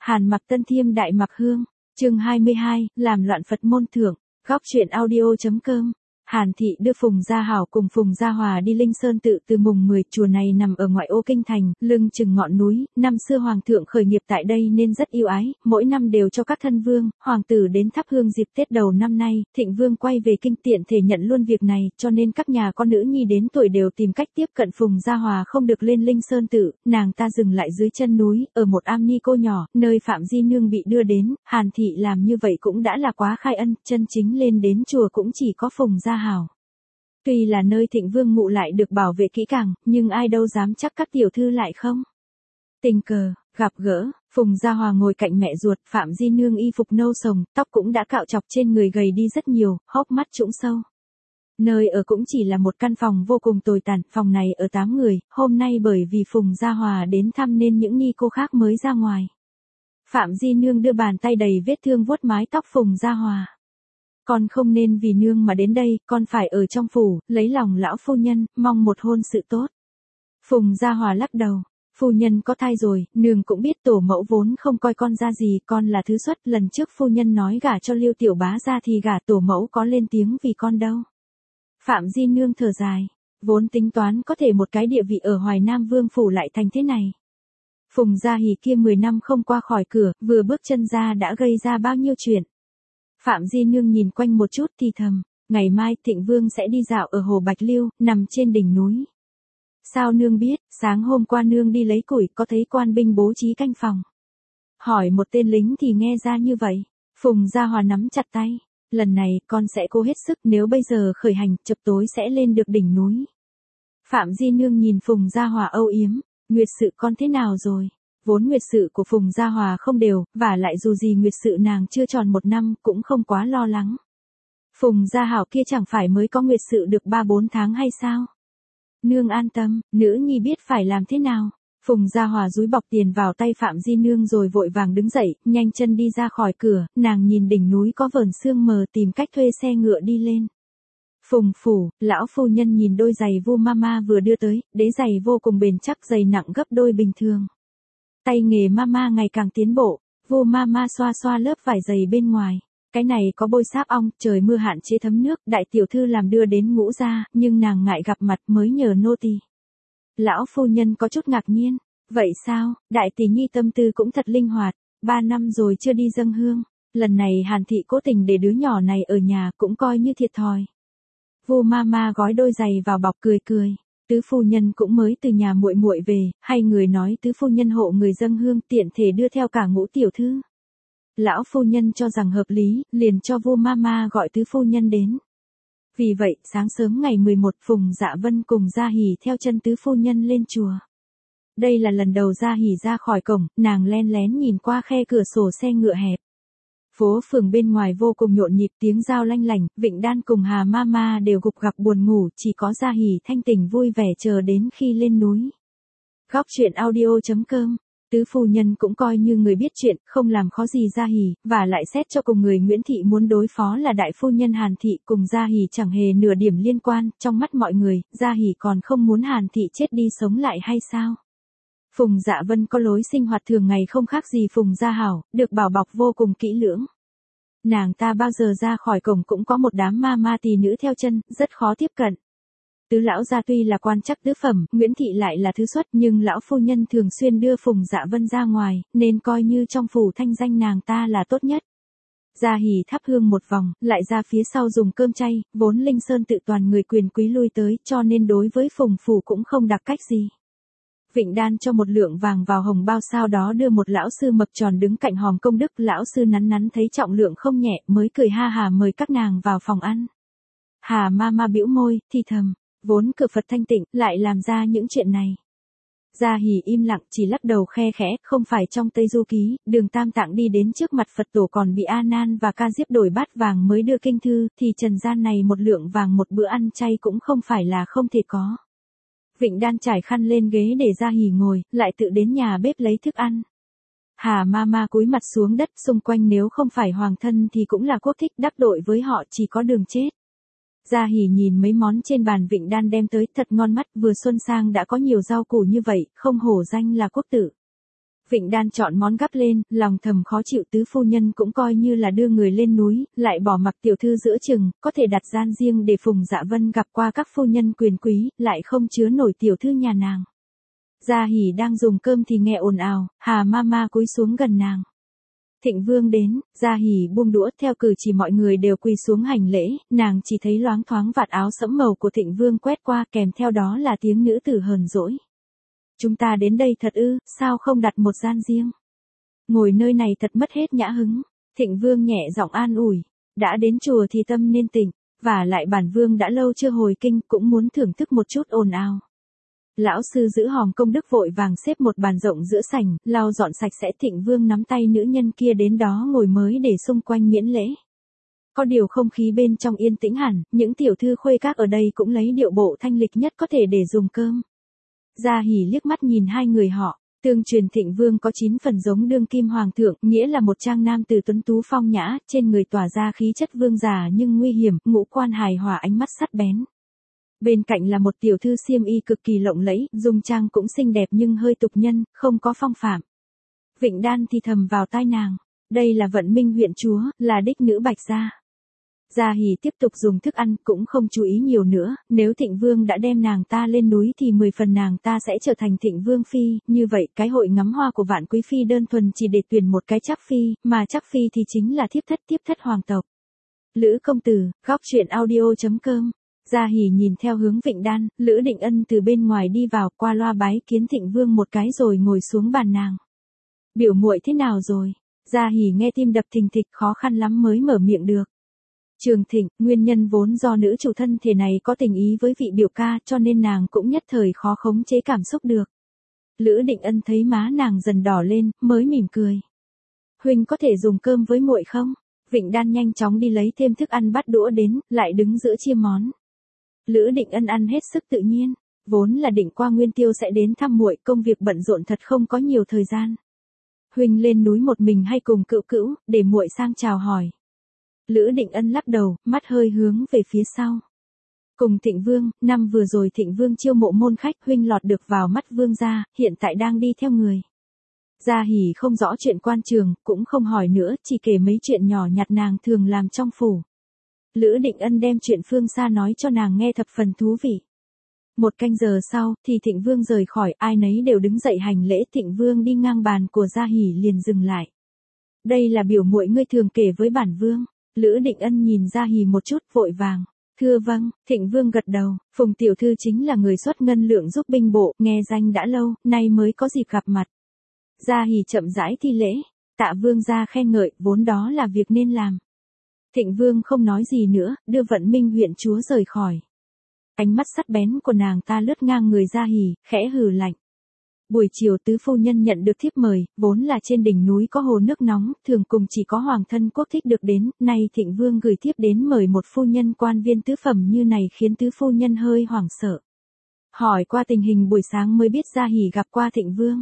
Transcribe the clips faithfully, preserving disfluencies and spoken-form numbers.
Hàn Mặc Tân Thiêm Đại Mặc Hương, chương hai mươi hai, làm loạn Phật môn thượng, góc truyện audio.com. Hàn Thị đưa Phùng Gia Hảo cùng Phùng Gia Hòa đi Linh Sơn tự từ mùng mười, chùa này nằm ở ngoại ô kinh thành, lưng chừng ngọn núi, năm xưa hoàng thượng khởi nghiệp tại đây nên rất yêu ái, mỗi năm đều cho các thân vương, hoàng tử đến thắp hương dịp Tết đầu năm nay, Thịnh Vương quay về kinh tiện thể nhận luôn việc này, cho nên các nhà con nữ nhi đến tuổi đều tìm cách tiếp cận Phùng Gia Hòa không được lên Linh Sơn tự, nàng ta dừng lại dưới chân núi, ở một am ni cô nhỏ, nơi Phạm Di Nương bị đưa đến, Hàn Thị làm như vậy cũng đã là quá khai ân, chân chính lên đến chùa cũng chỉ có Phùng Gia Hảo. Tuy là nơi Thịnh Vương ngụ lại được bảo vệ kỹ càng, nhưng ai đâu dám chắc các tiểu thư lại không. Tình cờ, gặp gỡ, Phùng Gia Hòa ngồi cạnh mẹ ruột, Phạm Di Nương y phục nâu sồng, tóc cũng đã cạo chọc trên người gầy đi rất nhiều, hốc mắt trũng sâu. Nơi ở cũng chỉ là một căn phòng vô cùng tồi tàn, phòng này ở tám người, hôm nay bởi vì Phùng Gia Hòa đến thăm nên những ni cô khác mới ra ngoài. Phạm Di Nương đưa bàn tay đầy vết thương vuốt mái tóc Phùng Gia Hòa. Con không nên vì nương mà đến đây, con phải ở trong phủ, lấy lòng lão phu nhân, mong một hôn sự tốt. Phùng Gia Hòa lắc đầu, phu nhân có thai rồi, nương cũng biết tổ mẫu vốn không coi con ra gì, con là thứ xuất, lần trước phu nhân nói gả cho Liêu tiểu bá ra thì gả tổ mẫu có lên tiếng vì con đâu. Phạm Di Nương thở dài, vốn tính toán có thể một cái địa vị ở Hoài Nam Vương phủ lại thành thế này. Phùng Gia Hỉ kia mười năm không qua khỏi cửa, vừa bước chân ra đã gây ra bao nhiêu chuyện. Phạm Di Nương nhìn quanh một chút thì thầm, ngày mai Thịnh Vương sẽ đi dạo ở hồ Bạch Liêu, nằm trên đỉnh núi. Sao nương biết, sáng hôm qua nương đi lấy củi có thấy quan binh bố trí canh phòng. Hỏi một tên lính thì nghe ra như vậy. Phùng Gia Hòa nắm chặt tay, lần này con sẽ cố hết sức, nếu bây giờ khởi hành, chập tối sẽ lên được đỉnh núi. Phạm Di Nương nhìn Phùng Gia Hòa âu yếm, nguyệt sự con thế nào rồi? Vốn nguyệt sự của Phùng Gia Hòa không đều, và lại dù gì nguyệt sự nàng chưa tròn một năm cũng không quá lo lắng. Phùng Gia Hảo kia chẳng phải mới có nguyệt sự được ba bốn tháng hay sao? Nương an tâm, nữ nhi biết phải làm thế nào. Phùng Gia Hòa dúi bọc tiền vào tay Phạm Di Nương rồi vội vàng đứng dậy, nhanh chân đi ra khỏi cửa, nàng nhìn đỉnh núi có vờn sương mờ tìm cách thuê xe ngựa đi lên. Phùng phủ, lão phu nhân nhìn đôi giày Vu Mama vừa đưa tới, đế giày vô cùng bền chắc, giày nặng gấp đôi bình thường. Tay nghề Mama ngày càng tiến bộ, Vu Mama xoa xoa lớp vải giày bên ngoài. Cái này có bôi sáp ong, trời mưa hạn chế thấm nước, đại tiểu thư làm đưa đến ngũ gia, nhưng nàng ngại gặp mặt mới nhờ nô tỳ. Lão phu nhân có chút ngạc nhiên, vậy sao, đại tỷ nhi tâm tư cũng thật linh hoạt, ba năm rồi chưa đi dâng hương, lần này Hàn Thị cố tình để đứa nhỏ này ở nhà cũng coi như thiệt thòi. Vu Mama gói đôi giày vào bọc cười cười. Tứ phu nhân cũng mới từ nhà muội muội về, hay người nói tứ phu nhân hộ người dâng hương tiện thể đưa theo cả ngũ tiểu thư. Lão phu nhân cho rằng hợp lý, liền cho Vu Mama gọi tứ phu nhân đến. Vì vậy, sáng sớm ngày mười một, Phùng Dạ Vân cùng Gia Hỉ theo chân tứ phu nhân lên chùa. Đây là lần đầu Gia Hỉ ra khỏi cổng, nàng len lén nhìn qua khe cửa sổ xe ngựa hẹp. Phố phường bên ngoài vô cùng nhộn nhịp, tiếng dao lanh lảnh, Vịnh Đan cùng Hà Mama đều gục gặc buồn ngủ, chỉ có Gia Hỉ thanh tỉnh vui vẻ chờ đến khi lên núi. Góc truyện audio.com. Tứ phu nhân cũng coi như người biết chuyện, không làm khó gì Gia Hỉ, và lại xét cho cùng người Nguyễn Thị muốn đối phó là đại phu nhân Hàn Thị, cùng Gia Hỉ chẳng hề nửa điểm liên quan, trong mắt mọi người, Gia Hỉ còn không muốn Hàn Thị chết đi sống lại hay sao? Phùng Dạ Vân có lối sinh hoạt thường ngày không khác gì Phùng Gia Hảo, được bảo bọc vô cùng kỹ lưỡng. Nàng ta bao giờ ra khỏi cổng cũng có một đám ma ma tỳ nữ theo chân, rất khó tiếp cận. Tứ lão gia tuy là quan chắc tứ phẩm, Nguyễn Thị lại là thứ xuất, nhưng lão phu nhân thường xuyên đưa Phùng Dạ Vân ra ngoài, nên coi như trong phủ thanh danh nàng ta là tốt nhất. Gia Hỉ thắp hương một vòng, lại ra phía sau dùng cơm chay, vốn Linh Sơn tự toàn người quyền quý lui tới, cho nên đối với Phùng phủ cũng không đặc cách gì. Vịnh Đan cho một lượng vàng vào hồng bao, sau đó đưa một lão sư mập tròn đứng cạnh hòm công đức, lão sư nắn nắn thấy trọng lượng không nhẹ, mới cười ha hà mời các nàng vào phòng ăn. Hà Mama bĩu môi, thì thầm, vốn cửa Phật thanh tịnh, lại làm ra những chuyện này. Gia Hỉ im lặng, chỉ lắc đầu khe khẽ, không phải trong Tây Du Ký, Đường Tam Tạng đi đến trước mặt Phật tổ còn bị A Nan và Ca Diếp đổi bát vàng mới đưa kinh thư, thì trần gian này một lượng vàng một bữa ăn chay cũng không phải là không thể có. Vịnh Đan trải khăn lên ghế để Gia Hỉ ngồi, lại tự đến nhà bếp lấy thức ăn. Hà Mama cúi mặt xuống đất, xung quanh nếu không phải hoàng thân thì cũng là quốc thích, đắc tội với họ chỉ có đường chết. Gia Hỉ nhìn mấy món trên bàn Vịnh Đan đem tới thật ngon mắt, vừa xuân sang đã có nhiều rau củ như vậy, không hổ danh là quốc tử. Vịnh Đan chọn món gắp lên, lòng thầm khó chịu, tứ phu nhân cũng coi như là đưa người lên núi, lại bỏ mặc tiểu thư giữa chừng, có thể đặt gian riêng để Phùng Dạ Vân gặp qua các phu nhân quyền quý, lại không chứa nổi tiểu thư nhà nàng. Gia Hỉ đang dùng cơm thì nghe ồn ào, Hà Mama cúi xuống gần nàng. Thịnh Vương đến, Gia Hỉ buông đũa, theo cử chỉ mọi người đều quỳ xuống hành lễ, nàng chỉ thấy loáng thoáng vạt áo sẫm màu của Thịnh Vương quét qua, kèm theo đó là tiếng nữ tử hờn dỗi. Chúng ta đến đây thật ư, sao không đặt một gian riêng? Ngồi nơi này thật mất hết nhã hứng. Thịnh Vương nhẹ giọng an ủi, đã đến chùa thì tâm nên tịnh, và lại bản vương đã lâu chưa hồi kinh, cũng muốn thưởng thức một chút ồn ào. Lão sư giữ hòm công đức vội vàng xếp một bàn rộng giữa sảnh, lau dọn sạch sẽ. Thịnh Vương nắm tay nữ nhân kia đến đó ngồi mới để xung quanh miễn lễ. Có điều không khí bên trong yên tĩnh hẳn, những tiểu thư khuê các ở đây cũng lấy điệu bộ thanh lịch nhất có thể để dùng cơm. Gia Hỉ liếc mắt nhìn hai người họ, tương truyền Thịnh Vương có chín phần giống đương kim hoàng thượng, nghĩa là một trang nam từ tuấn tú phong nhã, trên người tỏa ra khí chất vương giả nhưng nguy hiểm, ngũ quan hài hòa, ánh mắt sắc bén. Bên cạnh là một tiểu thư xiêm y cực kỳ lộng lẫy, dung trang cũng xinh đẹp nhưng hơi tục nhân, không có phong phạm. Vịnh Đan thì thầm vào tai nàng, đây là Vận Minh huyện chúa, là đích nữ Bạch gia. Gia Hỉ tiếp tục dùng thức ăn, cũng không chú ý nhiều nữa, nếu Thịnh Vương đã đem nàng ta lên núi thì mười phần nàng ta sẽ trở thành Thịnh Vương phi, như vậy cái hội ngắm hoa của Vạn Quý phi đơn thuần chỉ để tuyển một cái chắc phi, mà chắc phi thì chính là thiếp thất tiếp thất hoàng tộc. Lữ công tử, góc truyện audio chấm com. Gia Hỉ nhìn theo hướng Vịnh Đan, Lữ Định Ân từ bên ngoài đi vào, qua loa bái kiến Thịnh Vương một cái rồi ngồi xuống bàn nàng. Biểu muội thế nào rồi? Gia Hỉ nghe tim đập thình thịch, khó khăn lắm mới mở miệng được. Trường Thịnh, nguyên nhân vốn do nữ chủ thân thể này có tình ý với vị biểu ca, cho nên nàng cũng nhất thời khó khống chế cảm xúc được. Lữ Định Ân thấy má nàng dần đỏ lên, mới mỉm cười. Huynh có thể dùng cơm với muội không? Vịnh Đan nhanh chóng đi lấy thêm thức ăn bắt đũa đến, lại đứng giữa chia món. Lữ Định Ân ăn hết sức tự nhiên, vốn là định qua Nguyên Tiêu sẽ đến thăm muội, công việc bận rộn thật không có nhiều thời gian. Huynh lên núi một mình hay cùng cữu cữu, để muội sang chào hỏi. Lữ Định Ân lắc đầu, mắt hơi hướng về phía sau. Cùng Thịnh Vương, năm vừa rồi Thịnh Vương chiêu mộ môn khách, huynh lọt được vào mắt vương gia, hiện tại đang đi theo người. Gia Hỉ không rõ chuyện quan trường, cũng không hỏi nữa, chỉ kể mấy chuyện nhỏ nhặt nàng thường làm trong phủ. Lữ Định Ân đem chuyện phương xa nói cho nàng nghe thập phần thú vị. Một canh giờ sau, thì Thịnh Vương rời khỏi, ai nấy đều đứng dậy hành lễ. Thịnh Vương đi ngang bàn của Gia Hỉ liền dừng lại. Đây là biểu muội ngươi thường kể với bản vương. Lữ Định Ân nhìn Gia Hỉ một chút, vội vàng. Thưa vâng. Thịnh Vương gật đầu, Phùng tiểu thư chính là người xuất ngân lượng giúp binh bộ, nghe danh đã lâu, nay mới có dịp gặp mặt. Gia Hỉ chậm rãi thi lễ, tạ vương gia khen ngợi, vốn đó là việc nên làm. Thịnh Vương không nói gì nữa, đưa Vận Minh huyện chúa rời khỏi. Ánh mắt sắc bén của nàng ta lướt ngang người Gia Hỉ, khẽ hừ lạnh. Buổi chiều tứ phu nhân nhận được thiếp mời, vốn là trên đỉnh núi có hồ nước nóng, thường cùng chỉ có hoàng thân quốc thích được đến, nay Thịnh Vương gửi thiếp đến mời một phu nhân quan viên tứ phẩm như này khiến tứ phu nhân hơi hoảng sợ. Hỏi qua tình hình buổi sáng mới biết Gia Hỉ gặp qua Thịnh Vương.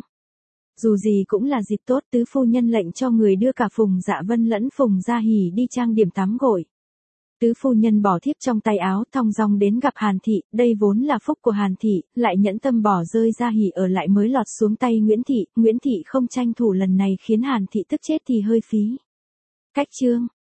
Dù gì cũng là dịp tốt, tứ phu nhân lệnh cho người đưa cả Phùng Dạ Vân lẫn Phùng Gia Hỉ đi trang điểm tắm gội. Tứ phu nhân bỏ thiếp trong tay áo, thong dong đến gặp Hàn Thị, đây vốn là phúc của Hàn Thị, lại nhẫn tâm bỏ rơi Gia Hỉ ở lại mới lọt xuống tay Nguyễn Thị. Nguyễn Thị không tranh thủ lần này khiến Hàn Thị tức chết thì hơi phí. Cách chương